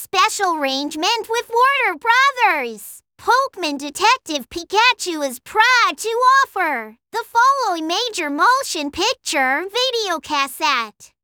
special arrangement with Warner Brothers. Pokémon Detective Pikachu is proud to offer the following major motion picture video cassette.